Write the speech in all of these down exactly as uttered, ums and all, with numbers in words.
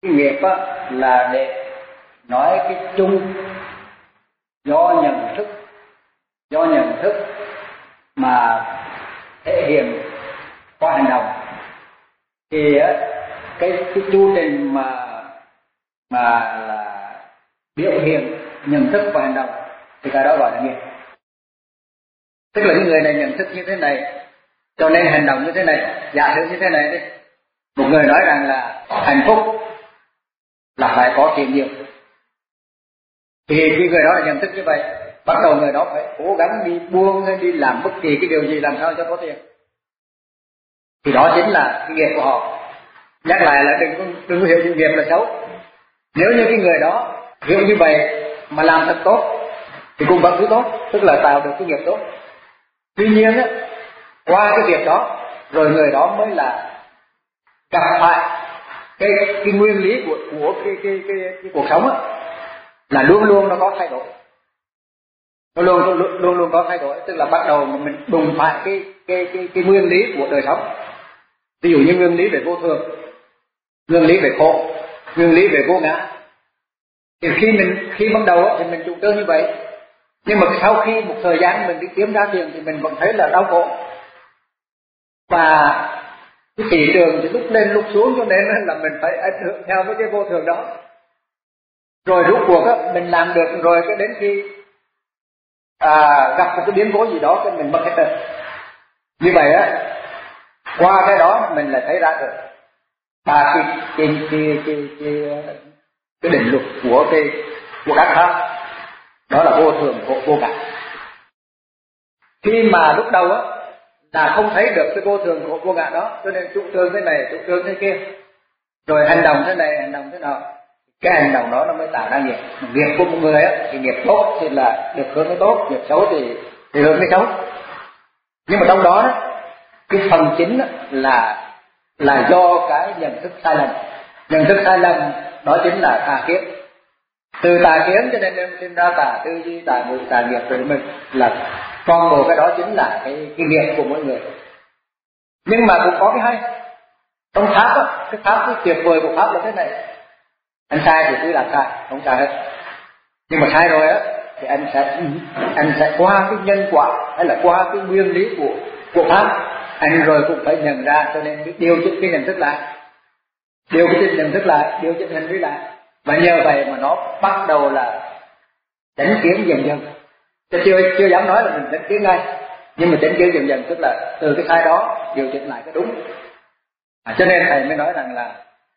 Cái nghiệp á, là để nói cái chung, do nhận thức, do nhận thức mà thể hiện qua hành động. Thì á, cái cái chu trình mà mà là biểu hiện nhận thức và hành động thì cái đó gọi là nghiệp. Tức là cái người này nhận thức như thế này, cho nên hành động như thế này. Giả sử như thế này đi, một người nói rằng là hạnh phúc là phải có tiền nhiều, thì cái người đó là nhận thức như vậy, bắt đầu người đó phải cố gắng đi buông hay đi làm bất kỳ cái điều gì làm sao cho có tiền. Thì đó chính là cái nghiệp của họ. Nhắc lại là đừng có, đừng có hiểu những nghiệp là xấu. Nếu như cái người đó hiểu như vậy mà làm thật tốt thì cũng vẫn cứ tốt, tức là tạo được cái nghiệp tốt. Tuy nhiên á, qua cái việc đó rồi người đó mới là gặp phải cái cái nguyên lý của của cái cái cái, cái, cái cuộc sống á, là luôn luôn nó có thay đổi, nó luôn luôn luôn luôn có thay đổi. Tức là bắt đầu mà mình đụng phải cái cái cái cái nguyên lý của đời sống. Ví dụ như nguyên lý về vô thường, nguyên lý về khổ, nguyên lý về vô ngã. Thì khi mình khi ban đầu á, thì mình chủ trương như vậy, nhưng mà sau khi một thời gian mình đi kiếm ra tiền thì mình vẫn thấy là đau khổ, và cái thị trường thì lúc lên lúc xuống, cho nên là mình phải ảnh hưởng theo với cái vô thường đó. Rồi rốt cuộc á, mình làm được rồi, cái đến khi à, gặp một cái biến cố gì đó cái mình mất hết rồi. Như vậy á, qua cái đó mình lại thấy ra được ba cái cái cái cái cái, cái định luật của cái của các pháp, đó là vô thường, vô, vô ngã. Khi mà lúc đầu á là không thấy được cái vô thường của vô ngã đó, cho nên chủ trương thế này, chủ trương thế kia, rồi hành động thế này, hành động thế nào, cái hành động đó nó mới tạo ra nghiệp. Nghiệp của một người á thì nghiệp tốt thì là được hướng cái tốt, nghiệp xấu thì thì hướng cái xấu. Nhưng mà trong đó cái phần chính là là do cái nhận thức sai lầm. Nhận thức sai lầm đó chính là tà kiến. Từ tà kiến cho nên em sinh ra tà tư duy, tà ngữ, tà nghiệp, rồi mình là toàn bộ cái đó chính là cái, cái nghiệp của mỗi người. Nhưng mà cũng có cái hay trong pháp á, cái pháp cái tuyệt vời của pháp là thế này: anh sai thì cứ làm sai, không sai hết. Nhưng mà sai rồi á thì anh sẽ anh sẽ qua cái nhân quả hay là qua cái nguyên lý của của pháp, anh rồi cũng phải nhận ra, cho nên điều chỉnh cái nhận thức lại, điều chỉnh nhận thức lại, điều chỉnh hành vi lại, và nhờ vậy mà nó bắt đầu là chánh kiến dần dần. Chứ chưa chưa dám nói là mình chánh kiến ngay, nhưng mà chánh kiến dần dần tức là từ cái sai đó điều chỉnh lại cái đúng. À, cho nên thầy mới nói rằng là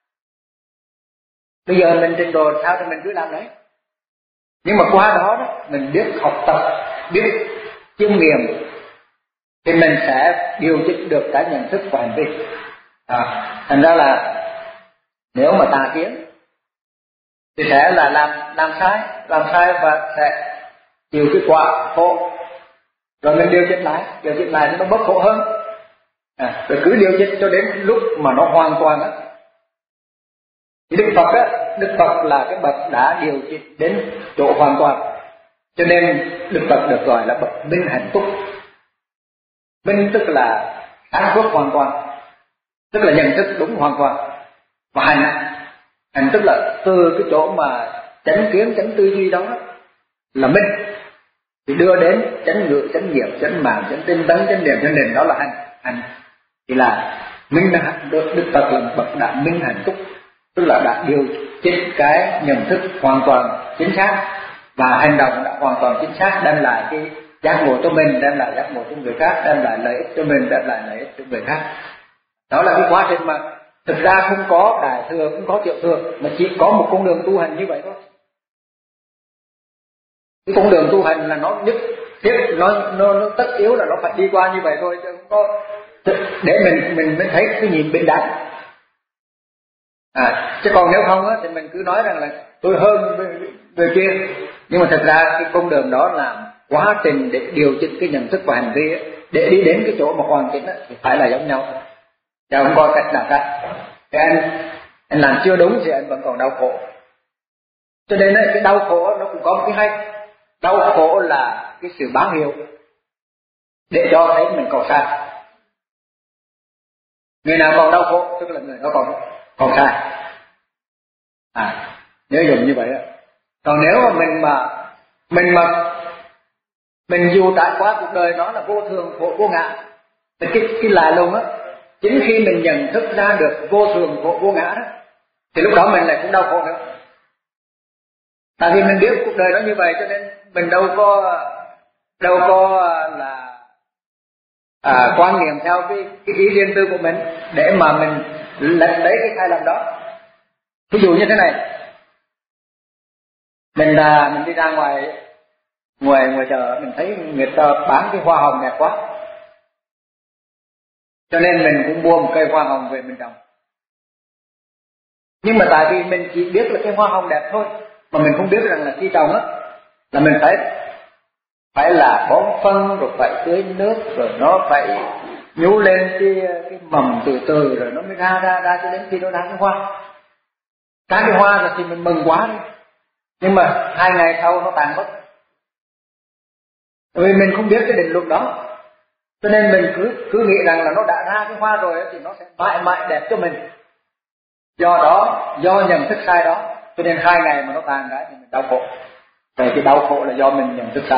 bây giờ mình trình độ sao thì mình cứ làm đấy, nhưng mà qua đó, đó mình biết học tập, biết chiêm nghiệm thì mình sẽ điều chỉnh được cái nhận thức và hành vi. À, thành ra là nếu mà tà kiến thì sẽ là làm làm sai, làm sai và sẽ chịu cái quả khổ. Rồi mình điều chỉnh lại, điều chỉnh lại thì nó bớt khổ hơn. À, rồi cứ điều chỉnh cho đến lúc mà nó hoàn toàn á. Thì Đức Phật á, Đức Phật là cái bậc đã điều chỉnh đến chỗ hoàn toàn, cho nên Đức Phật được gọi là bậc minh hạnh túc. Minh tức là sáng suốt hoàn toàn, tức là nhận thức đúng hoàn toàn. Và hành, hành tức là từ cái chỗ mà chánh kiến, chánh tư duy đó là minh, thì đưa đến chánh ngữ, chánh nghiệp, chánh mạng, chánh tinh tấn, chánh niệm, chánh định, đó là hành. Hành thì là minh hạnh. Đức Phật là bậc đã minh hạnh túc, tức là đã điều chỉnh cái nhận thức hoàn toàn chính xác, và hành động đã hoàn toàn chính xác, đem lại cái giác ngộ cho mình, đem lại giác ngộ cho người khác, đem lại lợi ích cho mình, đem lại lợi ích cho người khác. Đó là cái quá trình mà thực ra không có đại thừa, không có tiểu thừa, mà chỉ có một con đường tu hành như vậy thôi. Cái con đường tu hành là nó nhất thiết, nó, nó, nó tất yếu là nó phải đi qua như vậy thôi, chứ không có để mình mình mới thấy cái nhìn bình đẳng. À, chứ còn nếu không á, thì mình cứ nói rằng là tôi hơn người kia, nhưng mà thật ra cái con đường đó là quá trình để điều chỉnh cái nhận thức và hành vi ấy, để đi đến cái chỗ mà hoàn chỉnh ấy, thì phải là giống nhau, chứ không có cách nào khác. Thì anh anh làm chưa đúng thì anh vẫn còn đau khổ. Cho nên ấy, cái đau khổ nó cũng có một cái hay. Đau khổ là cái sự báo hiệu để cho thấy mình còn sai. Người nào còn đau khổ tức là người đó còn còn sai. À, nhớ dùng như vậy đó. Còn nếu mà mình mà mình mà mình dù trải qua cuộc đời nó là vô thường khổ vô ngã, thì cái cái lạ lùng á, chính khi mình nhận thức ra được vô thường khổ vô ngã đó, thì lúc đó mình lại cũng đau khổ nữa. Tại vì mình biết cuộc đời nó như vậy, cho nên mình đâu có đâu có là à, quan niệm theo cái, cái ý riêng tư của mình để mà mình lật lấy cái sai lầm đó. Ví dụ như thế này, mình là mình đi ra ngoài ngoài ngoài chợ, mình thấy người ta bán cái hoa hồng đẹp quá, cho nên mình cũng mua một cây hoa hồng về mình trồng. Nhưng mà tại vì mình chỉ biết là cái hoa hồng đẹp thôi, mà mình không biết rằng là khi trồng á là mình phải phải là bón phân, rồi phải tưới nước, rồi nó phải nhú lên cái cái mầm từ từ, rồi nó mới ra ra ra cho đến khi nó ra cái hoa. Ra cái hoa rồi thì mình mừng quá đi, nhưng mà hai ngày sau nó tàn mất. Vì mình không biết cái định luật đó, cho nên mình cứ cứ nghĩ rằng là nó đã ra cái hoa rồi thì nó sẽ mãi mãi đẹp cho mình. Do đó, do nhận thức sai đó, cho nên hai ngày mà nó tàn cái thì mình đau khổ. Vậy cái đau khổ là do mình nhận thức sai.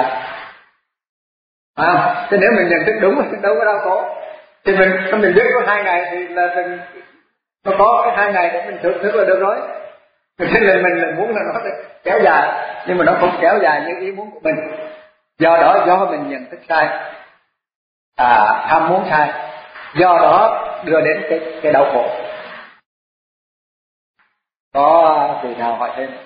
À, chứ nếu mình nhận thức đúng thì đâu có đau khổ. Thì mình mình biết có hai ngày thì là mình nó có cái hai ngày để mình thưởng thức là được rồi. Cho nên mình là muốn là nó kéo dài, nhưng mà nó không kéo dài như ý muốn của mình. Do đó do mình nhận thức sai, à, ham muốn sai, do đó đưa đến cái cái đau khổ. Có vị nào hỏi thêm?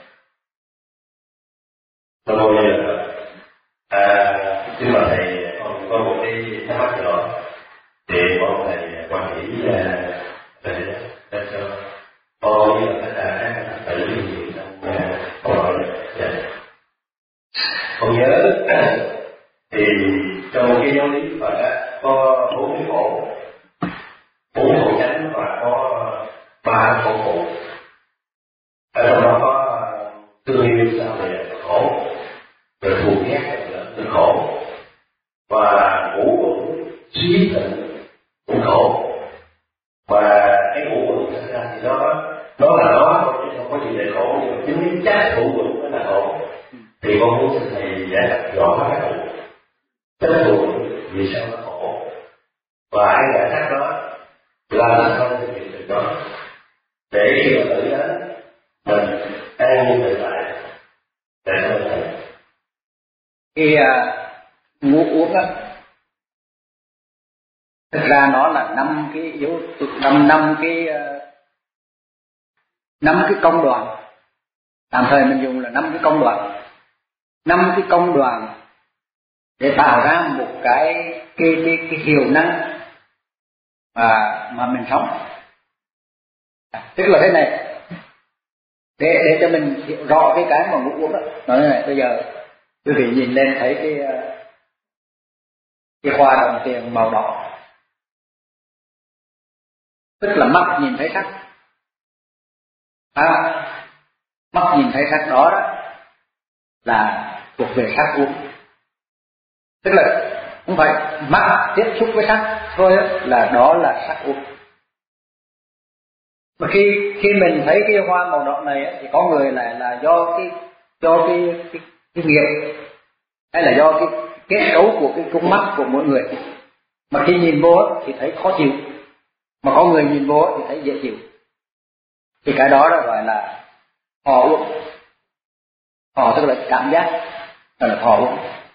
Tôi bây giờ à, xin mời thầy, con có một cái thắc mắc rồi, thì mong thầy quan nghĩ là thầy để cho con với là tất cả các thầy tử gì trong câu hỏi này. Con nhớ thì trong cái giáo lý Phật có bốn cái khổ, bốn khổ chánh và có ba khổ khổ. Ở trong đó có thương yêu sao về khổ, rồi thù ghét là khổ, và ngũ uẩn suy tịnh cũng khổ. Và cái ngũ uẩn thật ra thì nó nó là nó thôi chứ không có gì để khổ, nhưng mà chính cái chất ngũ uẩn mới là khổ. Thì con muốn xin thầy giải đáp rõ các cụ chất ngũ uẩn vì sao nó khổ, và ai giải đáp đó làm sao thực hiện được đó, để khi mà tự đến mình an nhiên tự tại. Tại sao thầy? Cái uh, ngũ uẩn á, thực ra nó là năm cái yếu năm năm cái uh, năm cái công đoạn. Tạm thời mình dùng là năm cái công đoạn, năm cái công đoạn để tạo ra một cái cái cái, cái hiệu năng mà mà mình sống. Tức là thế này, để để cho mình hiểu rõ cái cái mà ngũ uẩn đó. Nói này, bây giờ quý vị nhìn lên thấy cái cái hoa đồng tiền màu đỏ, tức là mắt nhìn thấy sắc. À, mắt nhìn thấy sắc đó, đó là thuộc về sắc uẩn. Tức là không phải mắt tiếp xúc với sắc thôi đó, là đó là sắc uẩn. Mà khi khi mình thấy cái hoa màu đỏ này thì có người lại là do cái do cái cái, cái nghiệp, hay là do cái kết cấu của cái con mắt của mỗi người. Mà khi nhìn vô thì thấy khó chịu, mà có người nhìn vô thì thấy dễ chịu. Thì cái đó là gọi là thọ uẩn. Thọ tức là cảm giác, là thọ uẩn.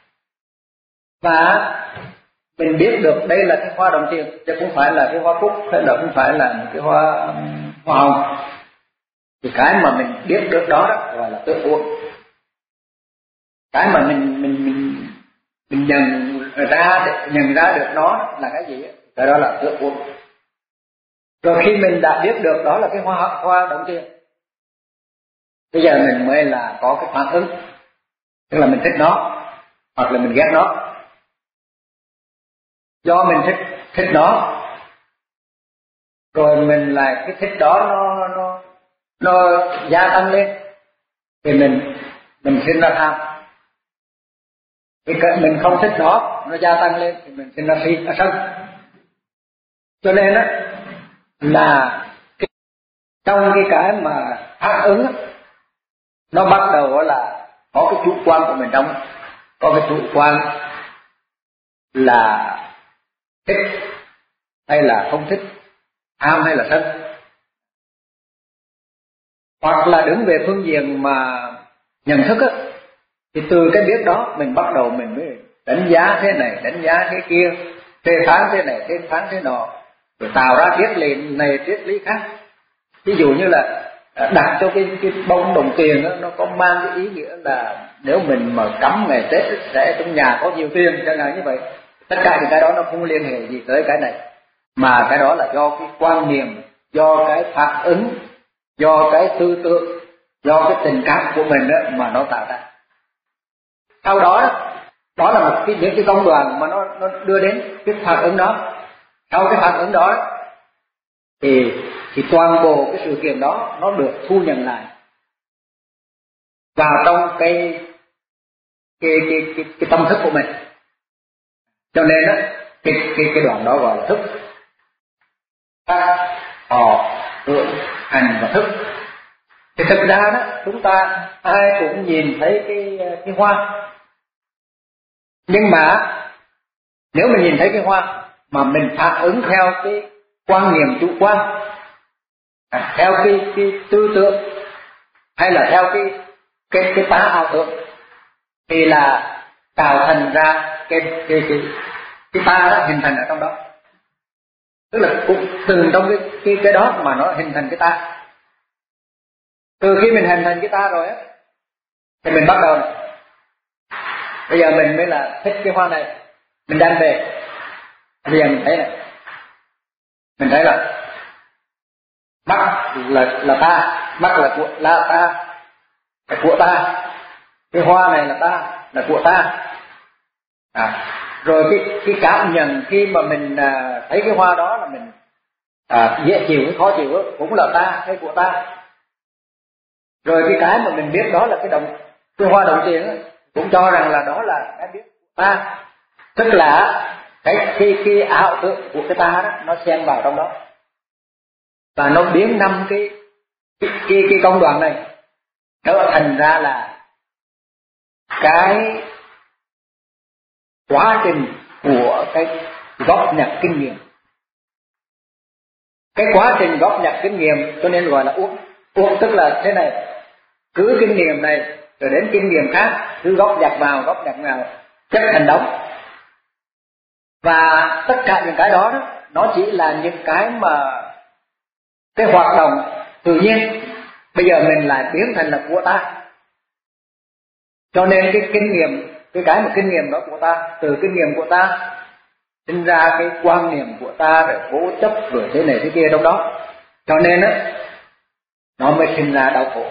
Và mình biết được đây là cái hoa đồng tiền, chứ không phải là cái hoa cúc, hay là không phải là một cái hoa hoa hồng. Thì cái mà mình biết được đó, đó gọi là tự uẩn. Cái mà mình mình mình mình nhận ra để nhận ra được nó là cái gì, cái đó là tự uẩn. Rồi khi mình đã biết được đó là cái hoa hoa đồng tiền, bây giờ mình mới là có cái phản ứng, tức là mình thích nó hoặc là mình ghét nó. Do mình thích thích nó, rồi mình lại cái thích đó nó nó nó gia tăng lên, thì mình mình sinh ra tham. Cái mình không thích nó, nó gia tăng lên thì mình sinh ra si sân. Cho nên á là cái, trong cái cái mà phản ứng nó bắt đầu là có cái chủ quan của mình trong, có cái chủ quan là thích hay là không thích, tham hay là sân, hoặc là đứng về phương diện mà nhận thức á, thì từ cái biết đó mình bắt đầu mình mới đánh giá thế này, đánh giá thế kia, phê phán thế này, phê phán thế nọ, rồi tạo ra triết lý này, triết lý khác. Ví dụ như là đặt cho cái cái bông đồng tiền đó, nó có mang cái ý nghĩa là nếu mình mà cắm ngày Tết sẽ trong nhà có nhiều tiền chẳng hạn như vậy. Tất cả những cái đó nó không liên hệ gì tới cái này, mà cái đó là do cái quan niệm, do cái phản ứng, do cái tư tưởng, do cái tình cảm của mình đó mà nó tạo ra. Sau đó đó là một cái những cái công đoạn mà nó nó đưa đến cái phản ứng đó. Sau cái phản ứng đó thì thì toàn bộ cái sự kiện đó nó được thu nhận lại vào trong cái cái cái cái, cái tâm thức của mình. Cho nên đó, cái cái cái đoạn đó gọi là thức. Ta, họ, tưởng, hành và thức. Thì thực ra đó chúng ta ai cũng nhìn thấy cái cái hoa, nhưng mà nếu mình nhìn thấy cái hoa mà mình phản ứng theo cái quan niệm chủ quan, theo cái cái tư tưởng, hay là theo cái cái cái tá ảo tưởng, thì là tạo thành ra cái cái cái cái ta đó hình thành ở trong đó. Tức là cũng từ trong cái cái cái đó mà nó hình thành cái ta. Từ khi mình hình thành cái ta rồi á, thì mình bắt đầu này. Bây giờ mình mới là thích cái hoa này, mình đem về. Bây giờ mình thấy này, mình thấy là mắt là là ta, mắt là của là ta, là của ta. Cái hoa này là ta, là của ta. À, rồi cái cái cảm nhận khi mà mình à, thấy cái hoa đó là mình à, dễ chịu hay khó chịu đó, cũng là ta hay của ta. Rồi cái cái mà mình biết đó là cái đồng cái hoa đồng tiền đó, cũng cho rằng là đó là cái biết của ta. Tức là cái cái cái ảo tưởng của cái ta đó nó xen vào trong đó và nó biến năm cái cái cái, cái công đoạn này nó thành ra là cái quá trình của cái góp nhặt kinh nghiệm. Cái quá trình góp nhặt kinh nghiệm cho nên gọi là uống. Uống tức là thế này, cứ kinh nghiệm này rồi đến kinh nghiệm khác, cứ góp nhặt vào, góp nhặt vào, chất thành đống. Và tất cả những cái đó, đó nó chỉ là những cái mà cái hoạt động tự nhiên. Bây giờ mình lại biến thành là của ta. Cho nên cái kinh nghiệm, cái cái mà kinh nghiệm đó của ta, từ kinh nghiệm của ta sinh ra cái quan niệm của ta, rồi cố chấp, rồi thế này thế kia trong đó. Cho nên á, nó mới sinh ra đau khổ.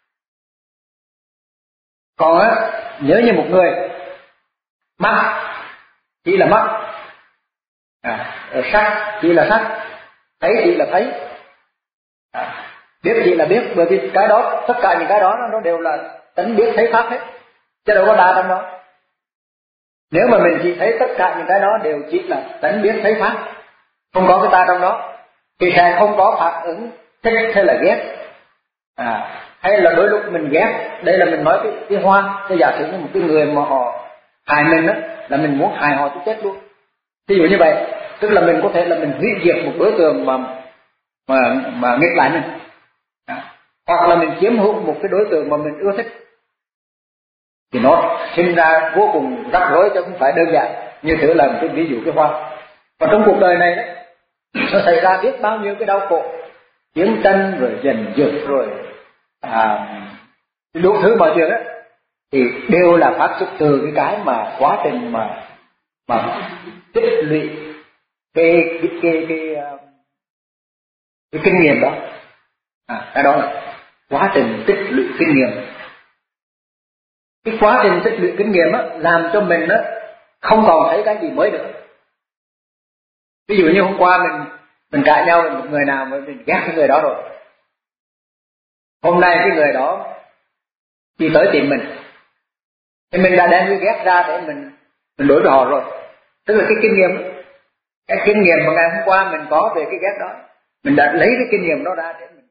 Còn á, nhớ như một người mắt chỉ là mắt, à, sắc chỉ là sắc, thấy chỉ là thấy, à, biết chỉ là biết. Bởi vì cái đó, tất cả những cái đó nó đều là tánh biết thấy pháp hết, chứ đâu có ta trong đó. Nếu mà mình chỉ thấy tất cả những cái đó đều chỉ là tánh biết thấy pháp, không có cái ta trong đó, thì sẽ không có phản ứng thích hay là ghét, à, hay là đôi lúc mình ghét. Đây là mình nói cái, cái hoa, cái giả sử như một cái người mà họ hại mình đó, là mình muốn hại họ cho chết luôn. Ví dụ như vậy, tức là mình có thể là mình hủy diệt một đối tượng mà mà mà nghịch lại mình, à, hoặc là mình chiếm hữu một cái đối tượng mà mình ưa thích, thì nó sinh ra vô cùng rắc rối chứ không phải đơn giản. Như thử là một cái ví dụ cái hoa. Và trong cuộc đời này đấy, nó xảy ra biết bao nhiêu cái đau khổ, chiến tranh rồi giành giật rồi à, đủ thứ mọi chuyện đó, thì đều là phát xuất từ cái cái mà quá trình mà mà tích lũy cái cái cái cái, cái, cái kinh nghiệm đó. À, cái đó là quá trình tích lũy kinh nghiệm. Cái quá trình tích lũy kinh nghiệm á, làm cho mình á không còn thấy cái gì mới nữa. Ví dụ như hôm qua mình mình cãi nhau với một người nào mà mình ghét cái người đó rồi, hôm nay cái người đó đi tới tìm mình, thì mình đã đem cái ghét ra để mình mình đối với họ rồi. Tức là cái kinh nghiệm, cái kinh nghiệm mà ngày hôm qua mình có về cái ghét đó, mình đã lấy cái kinh nghiệm đó ra để mình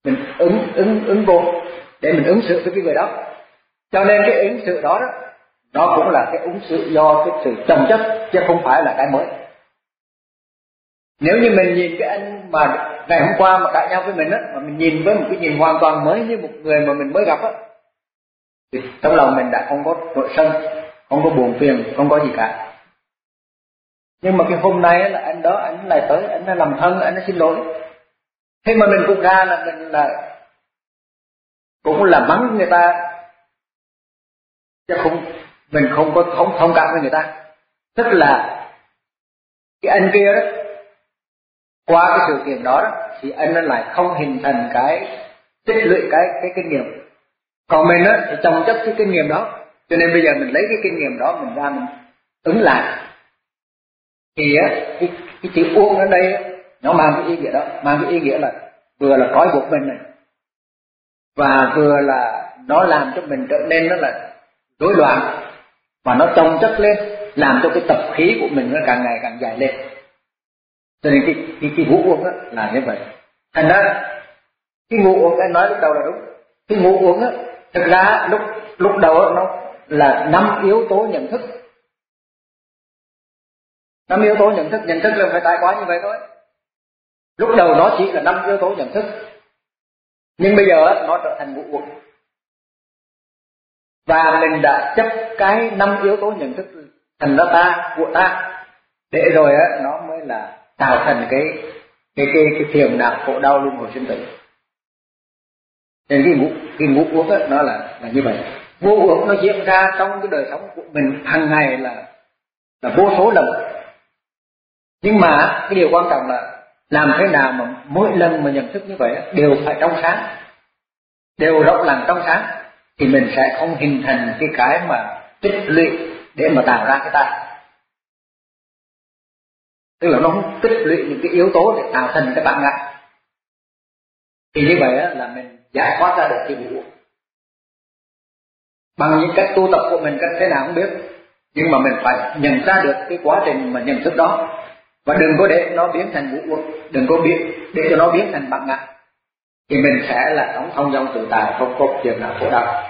mình ứng ứng ứng vô để mình ứng xử với cái người đó. Cho nên cái ứng xử đó đó nó cũng là cái ứng xử do cái sự chồng chất chứ không phải là cái mới. Nếu như mình nhìn cái anh mà ngày hôm qua mà cãi nhau với mình á, mà mình nhìn với một cái nhìn hoàn toàn mới như một người mà mình mới gặp á, thì trong lòng mình đã không có nội sân, không có buồn phiền, không có gì cả. Nhưng mà cái hôm nay á, là anh đó anh lại tới, anh đã làm thân, anh đã xin lỗi. Thế mà mình cũng ra là mình là cũng là mắng người ta, chứ không mình không có thông thông cảm với người ta. Tức là cái anh kia đó, qua cái sự kiện đó, đó thì anh nó lại không hình thành cái tích lũy cái cái kinh nghiệm. Còn mình á thì chồng chất cái kinh nghiệm đó, cho nên bây giờ mình lấy cái kinh nghiệm đó mình ra mình ứng lại. Thì á cái, cái chữ uống ở đây nó mang cái ý nghĩa đó, mang cái ý nghĩa là vừa là trói buộc mình này, và vừa là nó làm cho mình trở nên nó là rối loạn, và nó chồng chất lên làm cho cái tập khí của mình nó càng ngày càng dài lên. Cho nên cái cái, cái ngủ uống á là như vậy. Thành ra cái ngủ uống anh nói lúc đầu là đúng. Cái ngủ uống á thực ra lúc lúc đầu á nó là năm yếu tố nhận thức. Năm yếu tố nhận thức, nhận thức là phải trải qua như vậy thôi. Lúc đầu nó chỉ là năm yếu tố nhận thức, nhưng bây giờ á nó trở thành ngủ uống. Và mình đã chấp cái năm yếu tố nhận thức thành ra ta, của ta, để rồi á nó mới là tạo thành cái cái cái cái phiền não khổ đau luân hồi sinh tử. Nên cái ngủ cái ngủ uống á nó là là như vậy. Ngủ uống nó diễn ra trong cái đời sống của mình hàng ngày là là vô số lần. Nhưng mà cái điều quan trọng là làm thế nào mà mỗi lần mà nhận thức như vậy đều phải trong sáng, đều rộng lặng trong sáng, thì mình sẽ không hình thành cái cái mà tích lũy để mà tạo ra cái ta. Tức là nó không tích lũy những cái yếu tố để tạo thành cái bản ngã. Thì như vậy là mình giải thoát ra được cái ngủ uống. Bằng những cách tu tập của mình cách thế nào không biết, nhưng mà mình phải nhận ra được cái quá trình mà nhận thức đó, và đừng có để nó biến thành ngủ uống, đừng có biến để cho nó biến thành bản ngã, thì mình sẽ là sống thông dong tự tại, không có chuyện nào khổ đau.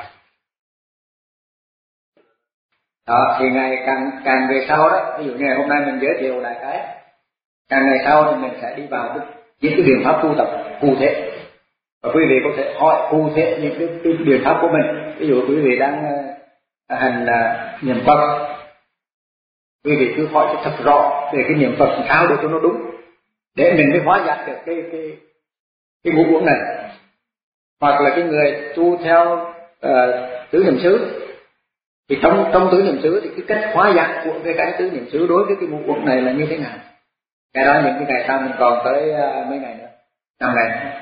Đó, thì ngày càng càng về sau đó, ví dụ như ngày hôm nay mình giới thiệu lại cái, càng ngày sau thì mình sẽ đi vào cái, những cái biện pháp tu tập cụ thể, và quý vị có thể hỏi cụ thể những cái, cái biện pháp của mình. Ví dụ quý vị đang uh, hành uh, niệm Phật, quý vị cứ hỏi cho thật rõ về cái niệm Phật sao để cho nó đúng, để mình mới hóa giải được cái cái cái ngũ uống này. Hoặc là cái người tu theo uh, tứ niệm xứ, thì trong trong tứ niệm xứ thì cái cách hóa giải của cái cái tứ niệm xứ đối với cái ngũ uống này là như thế nào? Cái đó những cái ngày sau mình còn tới uh, mấy ngày nữa, năm ngày nữa.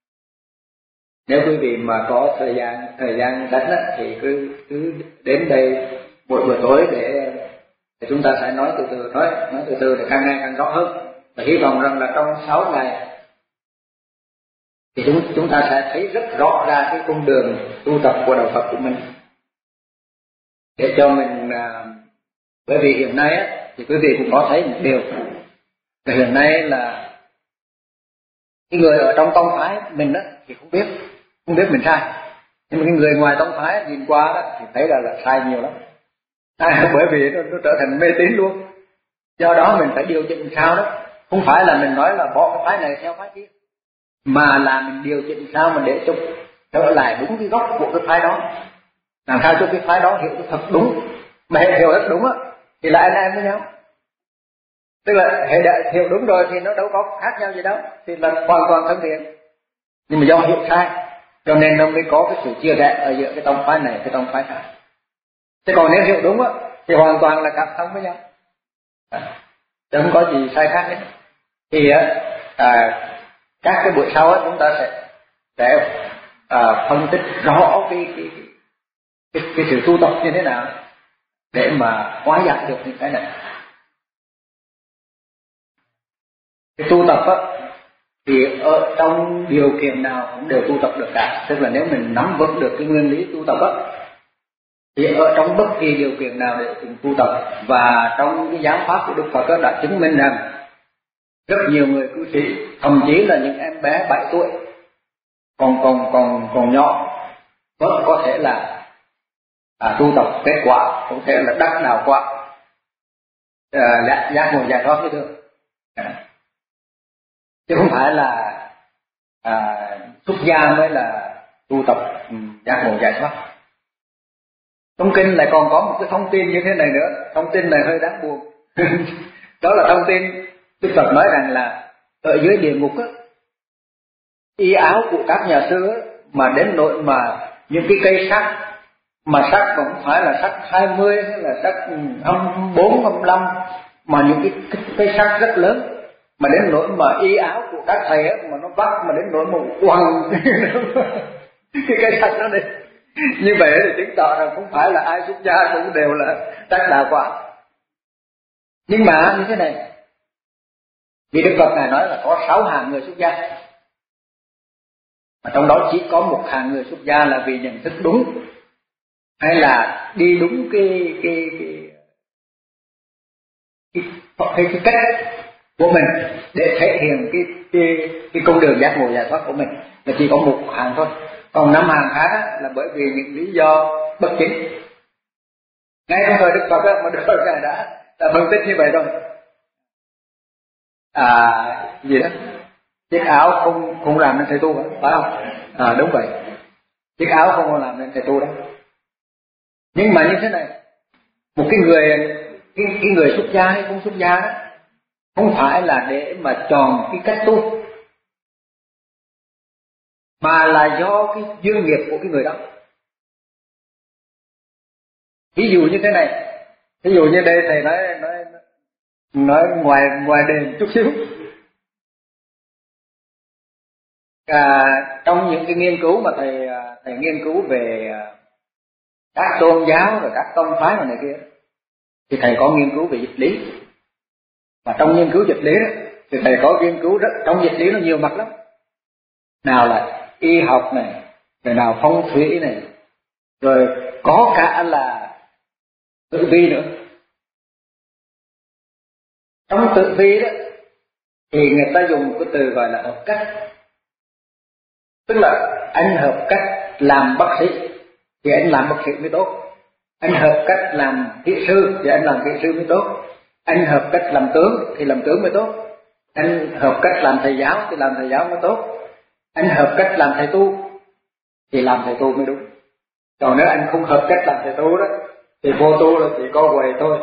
Nếu quý vị mà có thời gian thời gian rảnh thì cứ cứ đến đây buổi buổi tối để để chúng ta sẽ nói từ từ, nói nói từ từ để càng ngày càng rõ hơn. Và hy vọng rằng là trong sáu ngày thì chúng chúng ta sẽ thấy rất rõ ra cái con đường tu tập của đạo Phật của mình, để cho mình à, bởi vì hiện nay á, thì quý vị cũng có thấy một điều là hiện nay là cái người ở trong tông phái mình đó thì không biết không biết mình sai, nhưng mà cái người ngoài tông phái nhìn qua đó thì thấy là là sai nhiều lắm. À, bởi vì nó, nó trở thành mê tín luôn. Do đó mình phải điều chỉnh sao đó, không phải là mình nói là bỏ cái phái này theo phái kia, mà là mình điều chỉnh sao mà để cho trở lại đúng cái gốc của cái phái đó, làm sao cho cái phái đó hiểu thật đúng. Mà hệ hiểu rất đúng á thì là anh em với nhau, tức là hệ đã hiểu đúng rồi thì nó đâu có khác nhau gì đâu, thì là hoàn toàn thân thiện. Nhưng mà do hiểu sai cho nên nó mới có cái sự chia rẽ ở giữa cái tông phái này cái tông phái khác. Thế còn nếu hiểu đúng á thì hoàn toàn là cảm thông với nhau, chứ không có gì sai khác hết. Thì à, các cái buổi sau á chúng ta sẽ sẽ à, phân tích rõ cái cái, cái cái sự tu tập như thế nào để mà hóa giải được những cái này. Cái tu tập á thì ở trong điều kiện nào cũng đều tu tập được cả. Tức là nếu mình nắm vững được cái nguyên lý tu tập á thì ở trong bất kỳ điều kiện nào để cùng tu tập. Và trong cái giáo pháp của Đức Phật đã chứng minh rằng rất nhiều người cư sĩ, thậm chí là những em bé bảy tuổi còn còn còn còn nhỏ vẫn có thể là à, tu tập kết quả, có thể là đắc đạo quả, à, giác, giác ngộ giải thoát như thường, à. Chứ không phải là à, xuất gia mới là tu tập um, giác ngộ giải thoát. Trong kinh lại còn có một cái thông tin như thế này nữa, thông tin này hơi đáng buồn. Đó là thông tin Đức Phật nói rằng là ở dưới địa ngục á, y áo của các nhà sư á, mà đến nỗi mà những cái cây sắt mà sắt cũng không phải là sắt hai mươi hay là sắt hai mươi bốn, hai mươi lăm, mà những cái, cái cây sắt rất lớn, mà đến nỗi mà y áo của các thầy á, mà nó bắt mà đến nỗi mà quăng cái cây sắt đó đi. Như vậy thì chứng tỏ rằng không phải là ai xuất gia cũng đều là đắc đạo quả. Nhưng mà như thế này, vì Đức Phật Ngài nói là có sáu hạng người xuất gia, mà trong đó chỉ có một hạng người xuất gia là vì nhận thức đúng, hay là đi đúng cái cái cái cái, cái, cái cách của mình để thể hiện cái cái cái con đường giác ngộ giải thoát của mình, là chỉ có một hạng thôi. Còn năm hàng khác là bởi vì những lý do bất chính. Ngay trong thời Đức Phật á, mà Đức Phật Ngài đã đã phân tích như vậy rồi. À gì đó, chiếc áo không không làm nên thầy tu, phải không? À đúng vậy, chiếc áo không làm nên thầy tu đó. Nhưng mà như thế này, một cái người cái, cái người xuất gia hay không xuất gia đó, không phải là để mà chọn cái cách tu, mà là do cái duyên nghiệp của cái người đó. Ví dụ như thế này, ví dụ như đây thầy nói nói nói ngoài ngoài đền chút xíu. À, trong những cái nghiên cứu mà thầy thầy nghiên cứu về các tôn giáo rồi các tông phái này kia, thì thầy có nghiên cứu về dịch lý. Và trong nghiên cứu dịch lý đó, thì thầy có nghiên cứu rất, trong dịch lý nó nhiều mặt lắm. Nào là y học này, rồi nào phong thủy này, rồi có cả là tử vi nữa. Trong tử vi đó thì người ta dùng một cái từ gọi là hợp cách, tức là anh hợp cách làm bác sĩ thì anh làm bác sĩ mới tốt, anh hợp cách làm kỹ sư thì anh làm kỹ sư mới tốt, anh hợp cách làm tướng thì làm tướng mới tốt, anh hợp cách làm thầy giáo thì làm thầy giáo mới tốt, anh hợp cách làm thầy tu thì làm thầy tu mới đúng. Còn nếu anh không hợp cách làm thầy tu đó thì vô tu là chỉ có quầy thôi.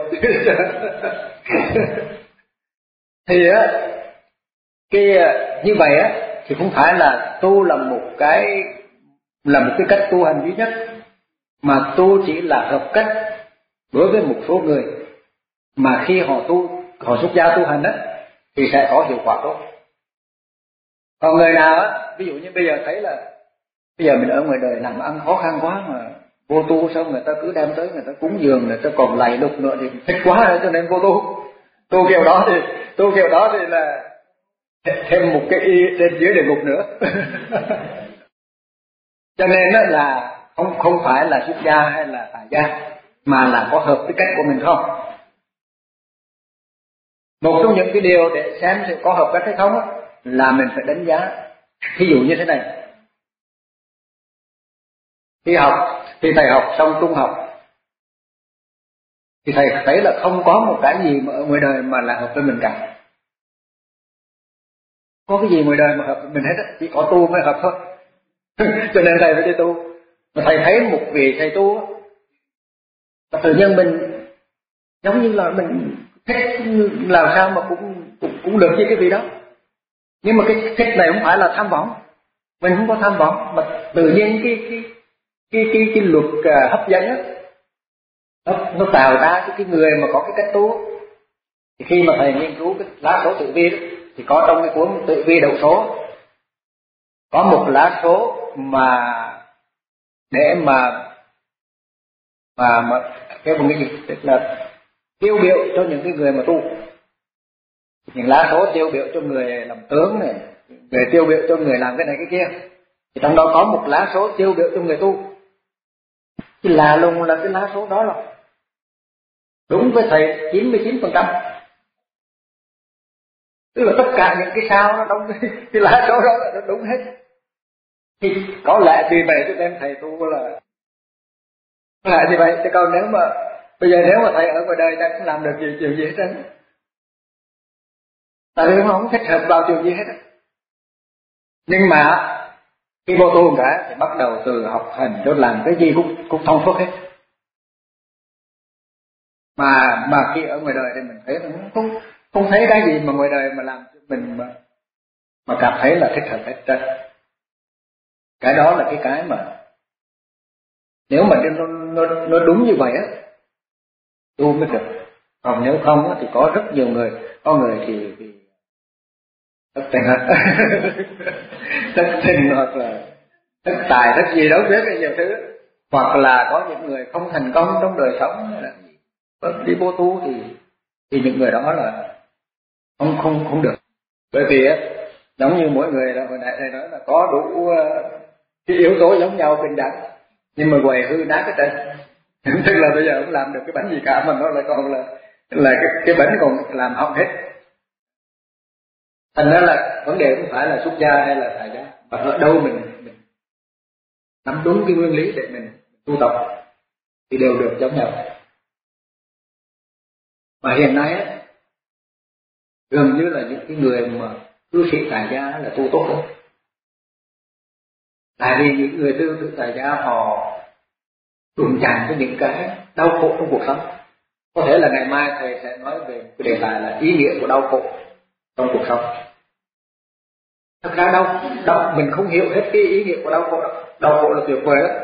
Thì á, cái như vậy á thì không phải là tu là một cái là một cái cách tu hành duy nhất, mà tu chỉ là hợp cách đối với một số người, mà khi họ tu, họ xuất gia tu hành á thì sẽ có hiệu quả tốt. Còn người nào á, ví dụ như bây giờ thấy là bây giờ mình ở ngoài đời làm ăn khó khăn quá mà vô tu, sao người ta cứ đem tới người ta cúng dường, người ta còn lạy đục nữa thì thích quá rồi, cho nên vô tu. Tu kiểu đó thì tu kiểu đó thì là thêm một cái y trên dưới địa ngục nữa. Cho nên đó là không không phải là xuất gia hay là tại gia, mà là có hợp với cách của mình không. Một trong những cái điều để xem sẽ có hợp cách hay không á, là mình phải đánh giá. Ví dụ như thế này, khi học thì thầy học xong trung học thì thầy thấy là không có một cái gì mà ở ngoài đời mà là hợp với mình cả. Có cái gì ngoài đời mà hợp với mình hết á, chỉ có tu mới hợp thôi. Cho nên thầy phải đi tu. Mà thầy thấy một vị thầy tu á, và tự nhiên mình giống như là mình thích làm sao mà cũng cũng, cũng được với cái vị đó. Nhưng mà cái thích này không phải là tham vọng, mình không có tham vọng, mà tự nhiên cái cái cái cái, cái luật uh, hấp dẫn á, nó, nó tạo ra cái, cái người mà có cái cách tu. Thì khi mà thầy nghiên cứu cái lá số tử vi đó, thì có trong cái cuốn tử vi đậu số có một lá số mà để mà mà mà cái một cái gì tức là tiêu biểu cho những cái người mà tu. Những lá số tiêu biểu cho người làm tướng này, người tiêu biểu cho người làm cái này cái kia, thì trong đó có một lá số tiêu biểu cho người tu. Thì lạ lùng là cái lá số đó là đúng với thầy chín mươi chín phần trăm. Tức là tất cả những cái sao nó trong cái, cái lá số đó là nó đúng hết. Thì có lẽ vì vậy cho nên thầy tu là có lẽ như vậy. Chứ còn nếu mà bây giờ nếu mà thầy ở ngoài đời chắc không làm được gì chuyện gì hết trơn. Tại vì không thích hợp vào chuyện gì hết. Nhưng mà khi vô tu một cái thì bắt đầu từ học hành cho làm cái gì cũng cũng thông suốt hết. Mà mà khi ở ngoài đời thì mình thấy mình không không thấy cái gì mà ngoài đời mà làm cho mình mà mà cảm thấy là thích hợp hết trơn. Cái đó là cái cái mà nếu mà nó nó nó đúng như vậy á, tu mới được. Còn nếu không á, thì có rất nhiều người, có người thì, thì thất tình thất tình hoặc là thất tài thất gì đó biết cái nhiều thứ, hoặc là có những người không thành công trong đời sống đi vô tu thì thì những người đó là không không không được. Bởi vì á, giống như mỗi người là hồi nãy thầy nói là có đủ cái yếu tố giống nhau bình đẳng, nhưng mà quầy hư nát cái trên tức là bây giờ không làm được cái bánh gì cả, mà nó lại còn là là cái cái bánh còn làm hỏng hết. Thành ra là vấn đề không phải là xuất gia hay là tại gia, mà ở đâu mình mình nắm đúng cái nguyên lý để mình tu tập thì đều được giống nhau. Mà hiện nay á, gần như là những cái người mà cư sĩ tại gia là tu tốt hơn. Tại vì những người tư tự tại gia họ đụng chạm với những cái đau khổ trong cuộc sống. Có thể là ngày mai thầy sẽ nói về cái đề tài là ý nghĩa của đau khổ trong cuộc sống. Thật ra đau, đau mình không hiểu hết cái ý nghĩa của đau khổ. Đau khổ là tuyệt vời đó.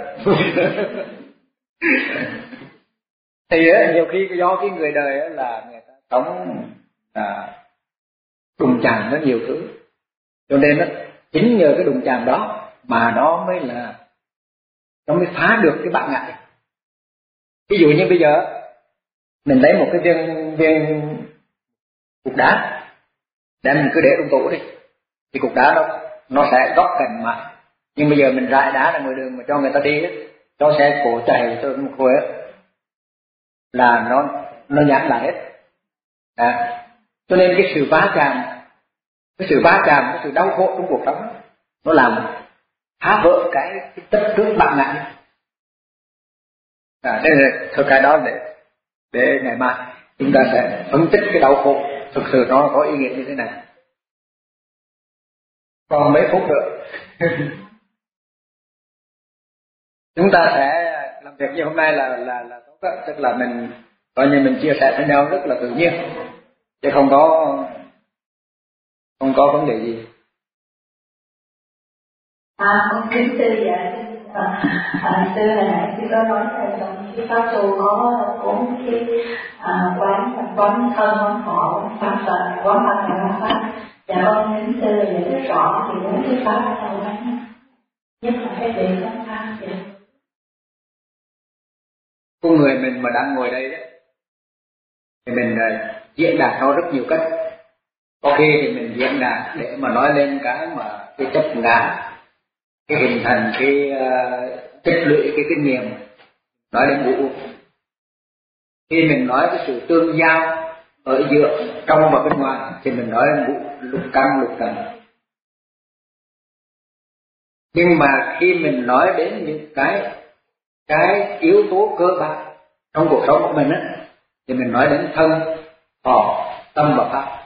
Thì á, nhiều khi do cái người đời á, là người ta sống à, đụng chạm với nhiều thứ, cho nên á, chính nhờ cái đụng chạm đó mà nó mới là nó mới phá được cái bạn ngại. Ví dụ như bây giờ mình lấy một cái viên viên cục đá, đem mình cứ để trong tủ đi, thì cục đá nó nó sẽ gót cành mà. Nhưng bây giờ mình rải đá ra ngoài đường mà cho người ta đi ấy, cho xe cổ chạy cho một hồi ấy, là nó nó nhẵn lại hết. À, cho nên cái sự va chạm, cái sự va chạm, cái sự đau khổ trong cuộc sống nó làm phá vỡ cái, cái tất trước bạn ngại. À, đây là thôi cái đó để để ngày mai chúng ta sẽ phân tích cái đau khổ thực sự nó có ý nghĩa như thế nào. Còn mấy phút nữa chúng ta sẽ làm việc như hôm nay là là là tốt đó, tức là mình coi như mình chia sẻ với nhau rất là tự nhiên, chứ không có không có vấn đề gì. À, con kính sư vậy. À, à, sư hồi nãy sư có nói là trong cái pháp tu có bốn cái à, quán quán thân, quán thọ, quán pháp và quán pháp và quán pháp. Dạ con kính sư là giải thích rõ thì bốn cái pháp ở đâu đó, nhất là cái việc quán pháp vậy. Con người mình mà đang ngồi đây đấy, thì mình uh, diễn đạt nó rất nhiều cách. Có khi thì mình diễn đạt để mà nói lên cái mà cái chấp ngã, cái hình thành cái uh, tích lũy cái kinh nghiệm, nói đến ngũ. Khi mình nói cái sự tương giao ở giữa trong và bên ngoài thì mình nói ngũ lục căn lục trần. Nhưng mà khi mình nói đến những cái cái yếu tố cơ bản trong cuộc sống của mình á, thì mình nói đến thân, thọ, tâm và pháp.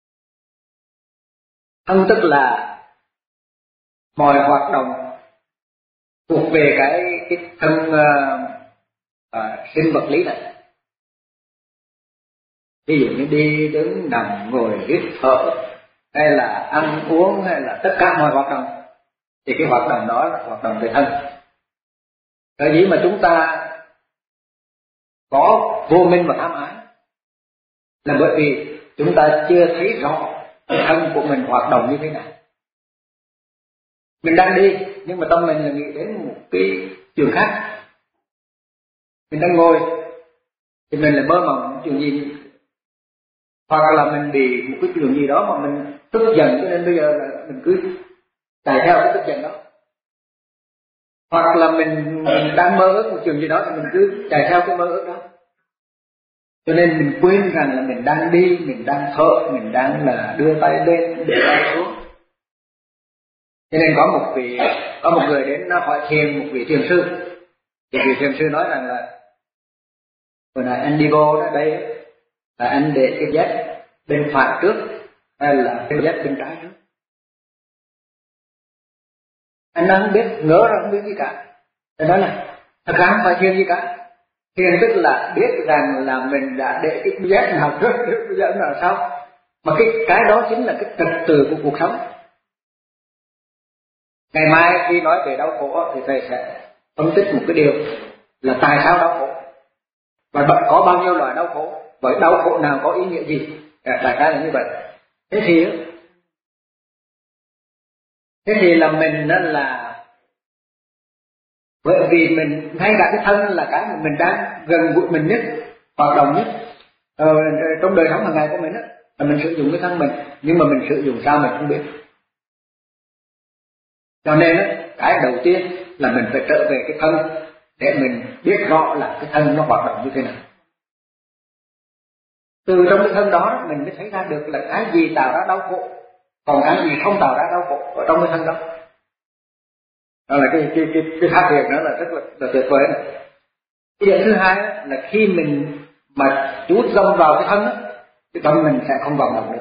Thân tức là mọi hoạt động thuộc về cái cái thân uh, uh, sinh vật lý này. Ví dụ như đi đứng nằm ngồi hít thở, hay là ăn uống, hay là tất cả mọi hoạt động, thì cái hoạt động đó là hoạt động về thân. Cái gì mà chúng ta có vô minh và tham ái là bởi vì chúng ta chưa thấy rõ cái thân của mình hoạt động như thế nào. Mình đang đi nhưng mà tâm mình là nghĩ đến một cái chuyện khác. Mình đang ngồi thì mình lại mơ mộng chuyện gì, hoặc là mình bị một cái chuyện gì đó mà mình tức giận, cho nên bây giờ là mình cứ chạy theo cái tức giận đó. Hoặc là mình, mình đang mơ ước một chuyện gì đó thì mình cứ chạy theo cái mơ ước đó. Cho nên mình quên rằng là mình đang đi, mình đang thở, mình đang là đưa tay lên, đưa tay xuống. Cho nên có một vị có một người đến nó hỏi thiền một vị thiền sư, thì vị thiền sư nói rằng là hồi nãy anh đi vô đó đây là anh để cái dép bên phải trước hay là cái dép bên trái trước? Anh nó không biết, ngỡ ra không biết gì cả. Anh nói là thật ra không phải thiền gì cả. Thiền tức là biết rằng là mình đã để cái dép nào trước, cái dép nào sau. Mà cái cái đó chính là cái trật tự của cuộc sống. Ngày mai khi nói về đau khổ thì thầy sẽ phân tích một cái điều là tại sao đau khổ và có bao nhiêu loại đau khổ, với đau khổ nào có ý nghĩa gì. Đại khái là như vậy. Thế thì thế thì là mình đó là bởi vì mình ngay cả cái thân là cái mà mình đang gần gũi mình nhất, hoạt động nhất ờ, trong đời sống hàng ngày của mình đó, là mình sử dụng cái thân mình, nhưng mà mình sử dụng sao mình không biết. Cho nên đó, cái đầu tiên là mình phải trở về cái thân để mình biết rõ là cái thân nó hoạt động như thế nào. Từ trong cái thân đó mình mới thấy ra được là cái gì tạo ra đau khổ, còn cái gì không tạo ra đau khổ ở trong cái thân đó. Đó là cái cái cái cái phát hiện đó là rất là, là tuyệt vời này. Cái điểm thứ hai là khi mình mà chú tâm vào cái thân đó, cái tâm mình sẽ không vọng động nữa.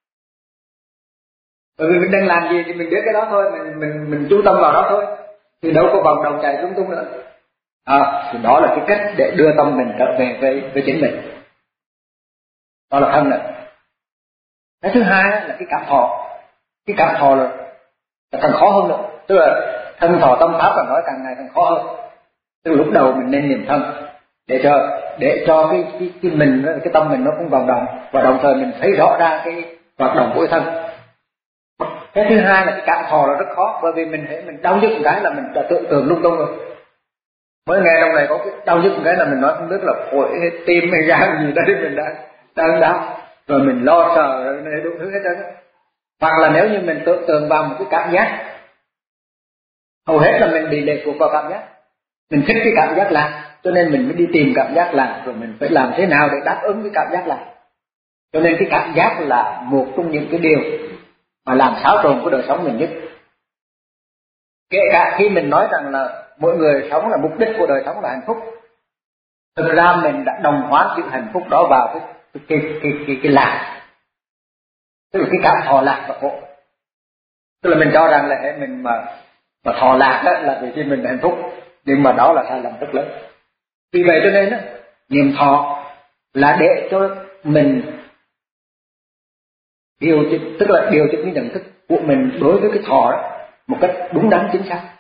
Bởi vì mình đang làm gì thì mình biết cái đó thôi, mình mình mình chú tâm vào đó thôi, thì đâu có vòng đầu chạy lung tung nữa. À, thì đó là cái cách để đưa tâm mình trở về với với chính mình. Đó là thân này. Cái thứ hai là cái cảm thọ. Cái cảm thọ là, là càng khó hơn nữa. Tức là thân thọ tâm pháp là nói càng ngày càng khó hơn. Tức là lúc đầu mình nên niệm thân để cho để cho cái cái, cái mình cái tâm mình nó cũng vòng động, và đồng thời mình thấy rõ ra cái hoạt động của cái thân. Cái thứ hai là cái cảm thọ là rất khó, bởi vì mình thấy mình đau nhức một cái là mình đã tưởng tượng lung tung rồi. Mới nghe trong này có cái đau nhức một cái là mình nói không biết là phổi hay tim hay gan gì đấy mình đang đang đau, rồi mình lo sợ rồi này đủ thứ hết trơn. Hoặc là nếu như mình tưởng tượng vào một cái cảm giác, hầu hết là mình bị lệ thuộc vào cảm giác, mình thích cái cảm giác lạc, cho nên mình mới đi tìm cảm giác lạc, rồi mình phải làm thế nào để đáp ứng cái cảm giác lạc. Cho nên cái cảm giác là một trong những cái điều mà làm xáo trộn của đời sống mình nhất. Kể cả khi mình nói rằng là mỗi người sống là mục đích của đời sống là hạnh phúc, thực ra mình đã đồng hóa sự hạnh phúc đó vào cái cái cái cái, cái, cái lạc, tức là cái cảm thọ lạc và khổ. Tức là mình cho rằng là mình mà mà thọ lạc đó là vì khi mình hạnh phúc, nhưng mà đó là sai lầm rất lớn. Vì vậy cho nên đó, niệm thọ là để cho mình điều chỉnh, tức là điều chỉnh cái nhận thức của mình đối với cái thọ đó một cách đúng đắn chính xác.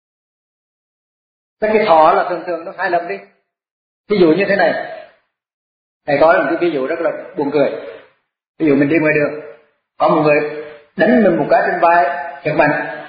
Cái thọ là thường thường nó sai lầm đi. Ví dụ như thế này, thầy có một cái ví dụ rất là buồn cười. Ví dụ mình đi ngoài đường, có một người đánh mình một cái trên vai thiệt mạnh.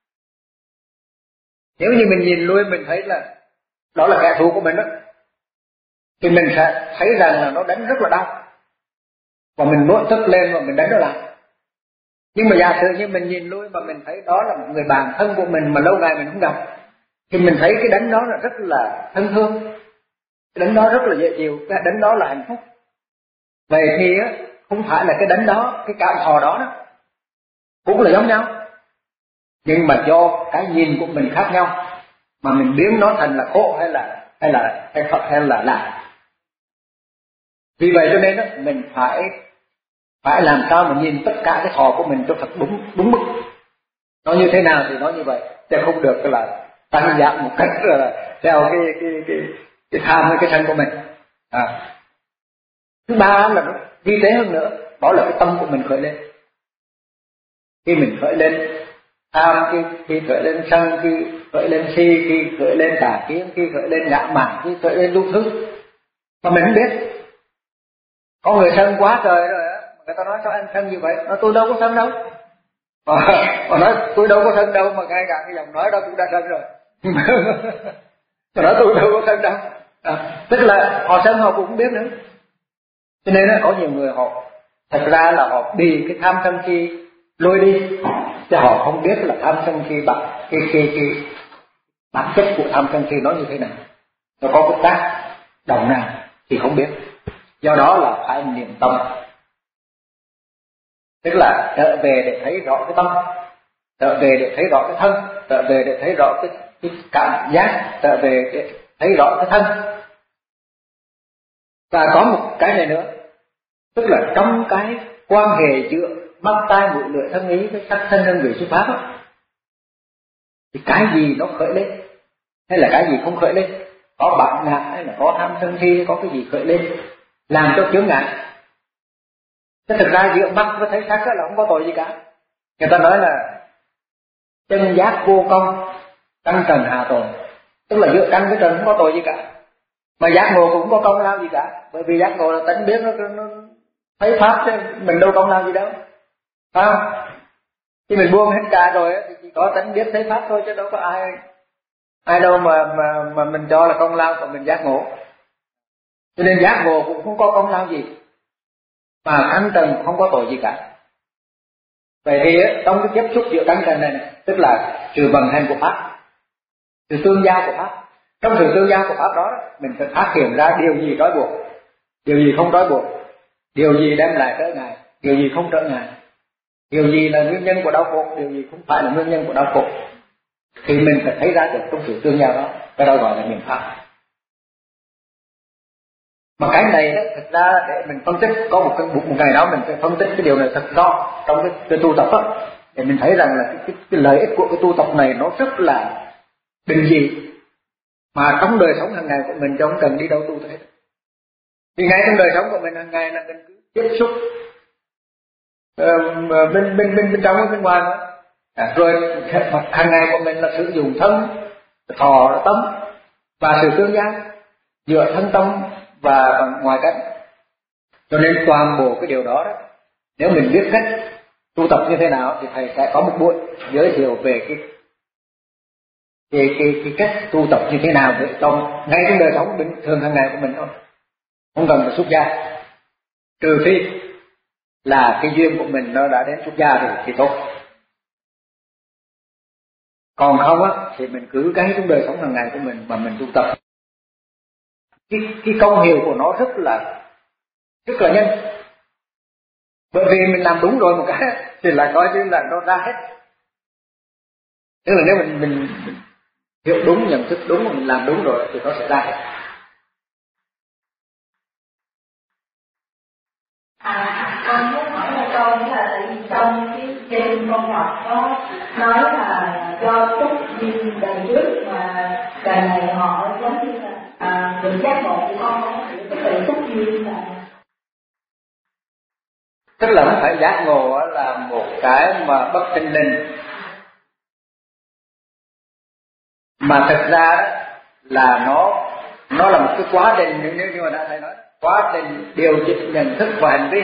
Nếu như mình nhìn lui mình thấy là đó là kẻ thù của mình đó, thì mình sẽ thấy rằng là nó đánh rất là đau, và mình nổi tức lên và mình đánh nó lại. Nhưng mà giả sử như mình nhìn lui mà mình thấy đó là một người bạn thân của mình mà lâu ngày mình không gặp, thì mình thấy cái đánh đó là rất là thân thương, cái đánh đó rất là dễ chịu, cái đánh đó là hạnh phúc. Vậy thì á, không phải là cái đánh đó, cái cảm thọ đó, đó cũng là giống nhau, nhưng mà do cái nhìn của mình khác nhau mà mình biến nó thành là khổ hay là hay là hay Phật hay là lạc. Vì vậy cho nên đó, mình phải phải làm sao mà nhìn tất cả cái thọ của mình cho thật đúng đúng mức. Nó như thế nào thì nó như vậy, chứ không được là tăng giảm một cách là theo cái cái cái cái tham hay cái sân của mình. À. Thứ ba là nó vi tế hơn nữa, đó là cái tâm của mình khởi lên. Khi mình khởi lên tham, khi, khi khởi lên sân, khi khởi lên si, khi khởi lên tà kiến, khi khởi lên ngã mạn, khi khởi lên đủ thứ mà mình không biết. Có người sân quá trời rồi á, người ta nói sao anh sân như vậy, nói tôi đâu có sân đâu, mà nói tôi đâu có sân đâu, mà ngay cả cái giọng nói đó cũng đã sân rồi. Mà nói tôi đâu có sân đâu. À, tức là họ sân họ cũng không biết nữa. Cho nên là có nhiều người họ thật ra là họ bị cái tham sân si lôi đi, chứ họ không biết là tham sân si bản cái cái cái bản chất của tham sân si nó như thế nào, nó có cái tác động nào thì không biết. Do đó là phải niệm tâm, tức là trở về để thấy rõ cái tâm, trở về để thấy rõ cái thân, trở về để thấy rõ cái, cái cảm giác, trở về để thấy rõ cái thân. Và có một cái này nữa, tức là trong cái quan hệ giữa mắt tai mũi lưỡi thân ý với sắc thân đơn vị xuất phát đó, thì cái gì nó khởi lên hay là cái gì không khởi lên, có bản ngã hay là có tham sân si, có cái gì khởi lên làm cho chướng ngại. Thế thực ra giữa mắt với thấy sắc là không có tội gì cả. Người ta nói là chân giác vô công, căn trần hạ tội, tức là giữa căn với trần không có tội gì cả, mà giác ngộ cũng không có công lao gì cả, bởi vì giác ngộ là tánh biết nó, nó thấy pháp chứ mình đâu công lao gì đâu, phải không? Khi mình buông hết cả rồi thì chỉ có tánh biết thấy pháp thôi, chứ đâu có ai ai đâu mà mà mà mình cho là công lao của mình giác ngộ. Cho nên giác ngộ cũng không có công lao gì, mà căn trần không có tội gì cả. Vậy thì trong cái tiếp xúc giữa căn trần này, này tức là sự vận hành của pháp, sự tương giao của pháp. Trong sự tương giao của pháp đó, mình phải phát hiện ra điều gì trói buộc, điều gì không trói buộc, điều gì đem lại trở ngại, điều gì không trở ngại, điều gì là nguyên nhân của đau khổ, điều gì không phải là nguyên nhân của đau khổ, thì mình phải thấy ra được trong sự tương giao đó. Cái đó gọi là niệm pháp. Mà cái này đó, thực ra để mình phân tích, có một cái một ngày đó mình sẽ phân tích cái điều này thật rõ trong cái, cái tu tập đó, để mình thấy rằng là cái, cái, cái lợi ích của cái tu tập này nó rất là bình dị, mà trong đời sống hàng ngày của mình không cần đi đâu tu hết. Vì ngay trong đời sống của mình hàng ngày là mình cứ tiếp xúc uh, bên bên bên bên trong bên ngoài đó. À, rồi hàng ngày của mình là sử dụng thân, thọ, tâm và sự tương giao giữa thân tâm và ngoài cách. Cho nên toàn bộ cái điều đó, đó nếu mình biết cách tu tập như thế nào thì thầy sẽ có một buổi giới thiệu về cái cái cái, cái cách tu tập như thế nào để trong ngay trong đời sống bình thường hàng ngày của mình thôi, không cần phải xuất gia, trừ phi là cái duyên của mình nó đã đến xuất gia thì thì tốt. Còn không á thì mình cứ cái trong đời sống hàng ngày của mình mà mình tu tập, cái cái công hiệu của nó rất là rất là nhanh, bởi vì mình làm đúng rồi một cái thì là coi như là nó ra hết. Tức là nếu mình mình, mình hiểu đúng, nhận thức đúng, mình làm đúng rồi thì nó sẽ ra hết. À, con muốn hỏi là con là tại vì trong cái trên con đọc có nói là do túc duyên đời trước mà đời này họ giống như là à, được giác ngộ của con thì cái tự túc duyên là, tức là không phải giác ngộ là một cái mà bất thình lình, mà thực ra là nó nó là một cái quá trình, nếu như mà đã thầy nói, quá trình điều chỉnh nhận thức và hành vi.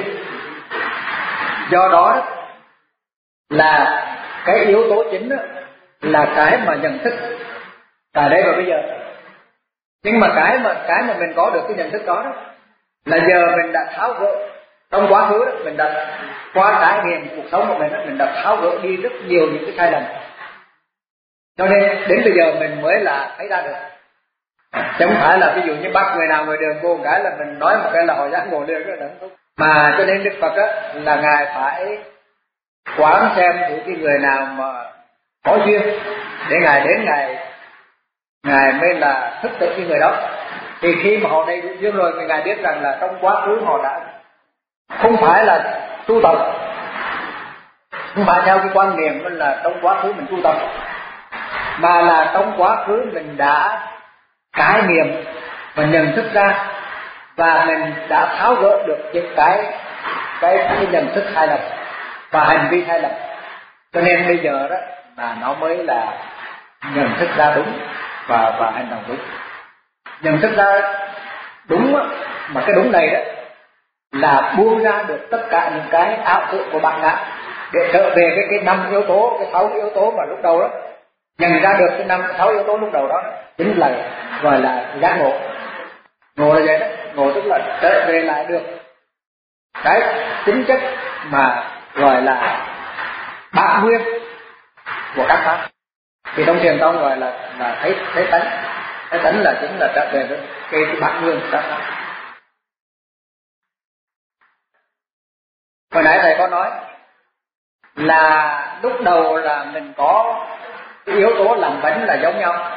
Do đó là cái yếu tố chính là cái mà nhận thức tại đây và bây giờ. Nhưng mà cái mà cái mà mình có được cái nhận thức đó, đó là giờ mình đã tháo gỡ trong quá khứ đó, mình đã qua trải nghiệm cuộc sống của mình đó, mình đã tháo gỡ đi rất nhiều những cái sai lầm. Cho nên đến bây giờ mình mới là thấy ra được. Chứ không phải là ví dụ như bắt người nào ngoài đường vô một cái là mình nói một cái là họ giác ngộ liền đó. Mà cho nên Đức Phật á, là Ngài phải quán xem thử cái người nào mà có duyên để Ngài đến Ngài Ngài mới là thức tỉnh cái người đó. Thì khi mà họ đầy đủ duyên rồi thì Ngài biết rằng là trong quá khứ họ đã không phải là tu tập, không phải theo cái quan niệm là trong quá khứ mình tu tập, mà là trong quá khứ mình đã trải nghiệm và nhận thức ra, và mình đã tháo gỡ được những cái cái, cái nhận thức sai lầm và hành vi sai lầm. Cho nên bây giờ đó là nó mới là nhận thức ra đúng và và hành động đúng. Nhận thức ra đúng đó, mà cái đúng này đó là buông ra được tất cả những cái ảo tưởng của bạn ngã để trở về cái cái năm yếu tố, cái sáu yếu tố mà lúc đầu đó, nhận ra được cái năm sáu yếu tố lúc đầu đó chính là gọi là giác ngộ. Ngộ là vậy đó, ngộ tức là trở về lại được cái tính chất mà gọi là bản nguyên của các pháp. Thì trong thiền tông gọi là là thấy thấy tánh, thấy tánh là chính là trở về với cái, cái bản nguyên của các pháp. Hồi nãy thầy có nói là lúc đầu là mình có cái yếu tố làm bánh là giống nhau,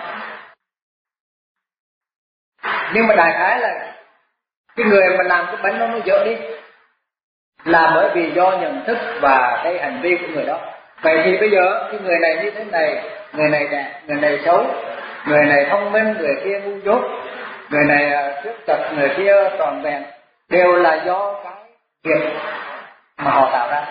nhưng mà đại khái là cái người mà làm cái bánh đó nó dở đi là bởi vì do nhận thức và cái hành vi của người đó. Vậy thì bây giờ cái người này như thế này, người này đẹp, người này xấu, người này thông minh, người kia ngu dốt, người này khuyết tật, người kia tròn vẹn, đều là do cái nghiệp mà họ tạo ra,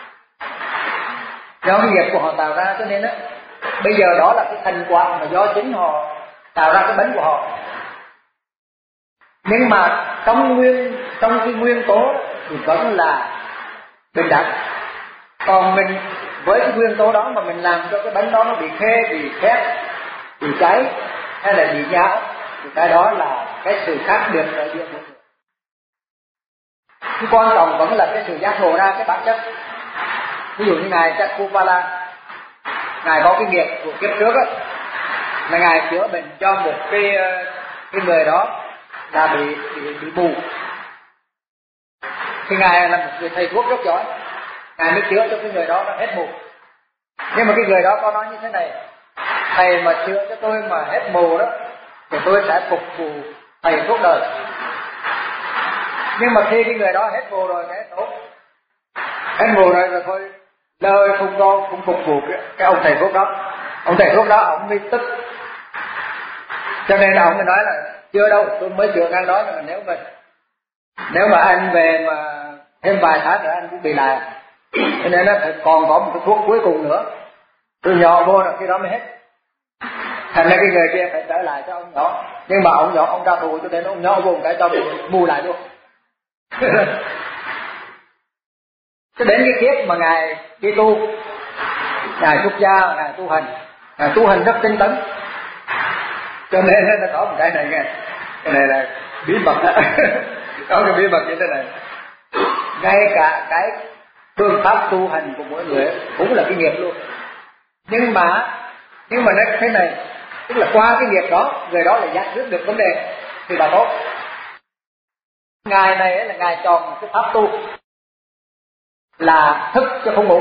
do cái nghiệp của họ tạo ra. Cho nên á, bây giờ đó là cái thành quả mà do chính họ tạo ra cái bánh của họ. Nhưng mà trong nguyên trong cái nguyên tố thì vẫn là bình đẳng. Còn mình với cái nguyên tố đó mà mình làm cho cái bánh đó nó bị khê, bị khét, bị cháy hay là bị nhão, thì cái đó là cái sự khác biệt ở giữa mỗi người. Cái quan trọng vẫn là cái sự giác ngộ ra cái bản chất. Ví dụ như ngài Chakupala, ngài có cái nghiệp của kiếp trước á, là ngài chữa bệnh cho một cái cái người đó là bị bị, bị mù. Thì ngài là một người thầy thuốc rất giỏi, ngài mới chữa cho cái người đó nó hết mù. Nhưng mà cái người đó có nói như thế này: thầy mà chữa cho tôi mà hết mù đó thì tôi sẽ phục vụ thầy suốt đời. Nhưng mà khi cái người đó hết mù rồi, cái tốt hết mù rồi rồi thôi, lời không có không phục vụ cái, cái ông thầy thuốc đó. Ông thầy thuốc đó ông mới tức, cho nên là ông mới nói là chưa đâu, tôi mới chữa ngang đó, nhưng mà nếu mà nếu mà anh về mà thêm vài tháng nữa anh cũng bị lại, cho nên là còn có một cái thuốc cuối cùng nữa, tôi nhỏ vô rồi khi đó mới hết. Thành ra cái người kia phải trở lại cho ông nhỏ, nhưng mà ông nhỏ ông ra tù, cho nên ông nhỏ vô một cái cho bị mù lại luôn. Cho đến cái kiếp mà ngài đi tu, ngài xuất gia, ngài tu hành, ngài tu hành rất tinh tấn, cho nên nó có một cái này nghe, cái này là bí mật đó. Có cái bí mật như thế này, ngay cả cái phương pháp tu hành của mỗi người cũng là cái nghiệp luôn. Nhưng mà nhưng mà nó thế này, tức là qua cái nghiệp đó, người đó lại giải quyết được vấn đề thì là tốt. Ngài này là ngài chọn một cái pháp tu là thức chứ không ngủ.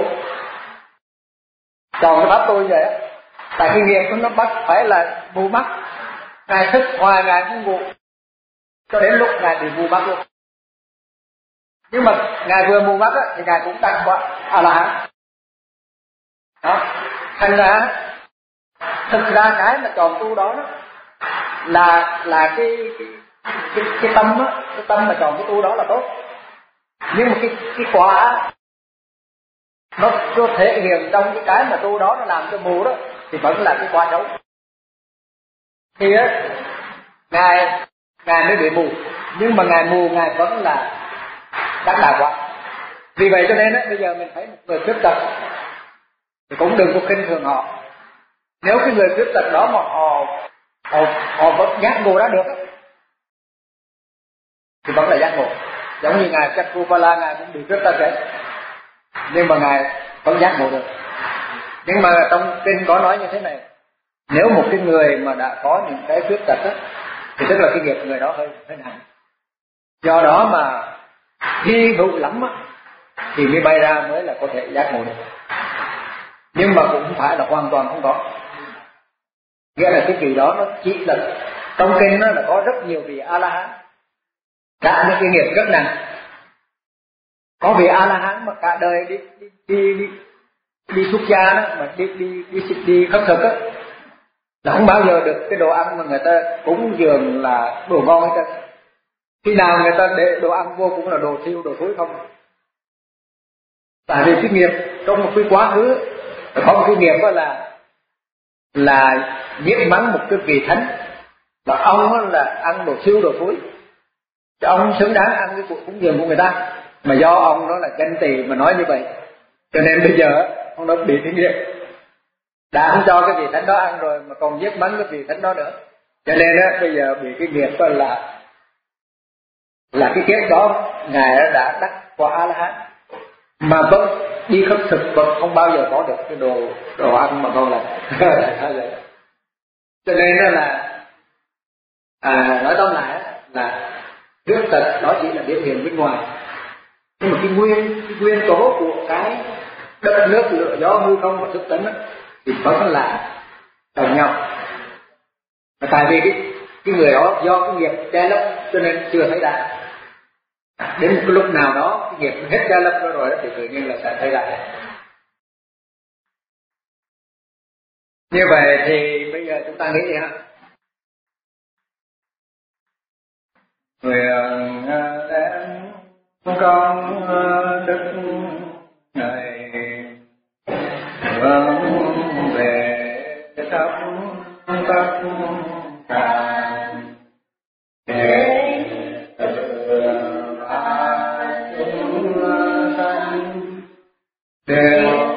Chọn cái pháp tu như vậy á, tại cái nghiệp của nó bắt phải là mù mắt. Ngài thức hoài, ngài không ngủ, cho đến lúc ngài bị mù mắt luôn. Nhưng mà ngài vừa mù mắt á, thì ngài cũng tăng qua a la hán. Đó, thành ra thực ra cái mà chọn tu đó, đó là là cái cái cái, cái tâm á, cái tâm mà chọn cái tu đó là tốt. Nhưng mà cái cái quả nó có thể hiện trong cái cái mà tu đó nó làm cho mù đó thì vẫn là cái quả xấu. Thì á, ngài ngài mới bị mù, nhưng mà ngài mù ngài vẫn là đắc đạo quả. Vì vậy cho nên á, bây giờ mình thấy một người khuyết tật thì cũng đừng có khinh thường họ. Nếu cái người khuyết tật đó mà họ họ họ vẫn giác ngộ ra được thì vẫn là giác ngộ. Giống như ngài Chakupala, ngài cũng bị khuyết tật đấy, nhưng mà ngài vẫn giác ngộ được. Nhưng mà trong kinh có nói như thế này: nếu một cái người mà đã có những cái khuyết tật á, thì tức là cái nghiệp người đó hơi hơi nặng. Do đó mà hy hữu lắm á, thì mới bay ra mới là có thể giác ngộ được. Nhưng mà cũng không phải là hoàn toàn không có. Nghĩa là cái kỳ đó nó chỉ là trong kinh nó là có rất nhiều vị A La Hán, cả những cái nghiệp rất nặng. Có vị A La Hán mà cả đời đi đi đi đi, đi xuất gia đó, mà đi đi đi đi, đi khất thực á, là không bao giờ được cái đồ ăn mà người ta cúng dường là đồ ngon hết trơn. Khi nào người ta để đồ ăn vô cũng là đồ thiêu, đồ thối không. Tại vì cái nghiệp trong một cái quá khứ có một cái nghiệp đó là là nhiễm mắng một cái vị thánh, và ông là ăn đồ thiêu, đồ thối, chứ ông xứng đáng ăn cái cuộc cúng dường của người ta. Mà do ông đó là ganh tị mà nói như vậy, cho nên bây giờ ông đó bị cái nghiệp, đã không cho cái vị thánh đó ăn rồi mà còn giết mắng cái vị thánh đó nữa, cho nên á bây giờ bị cái nghiệp đó là là cái kiếp đó ngài đã đắc quả A La Hán, mà vẫn đi khất thực vẫn không bao giờ có được cái đồ đồ ăn mà ngon lành. Cho nên đó là à, nói tóm lại là khuyết tật đó chỉ là biểu hiện bên ngoài, nhưng mà cái nguyên cái nguyên tố của cái đất nước lửa gió hư không và thức tấn đó, thì vẫn là đồng nhau. Và tại vì cái, cái người đó do cái nghiệp che lấp cho nên chưa thấy ra. Đến một cái lúc nào đó cái nghiệp hết che lấp đó rồi đó, thì tự nhiên là sẽ thấy ra. Như vậy thì bây giờ chúng ta nghĩ gì hả? Nguyện đến con đức này vâng về khắp tất cả để từ ba chúng sanh đều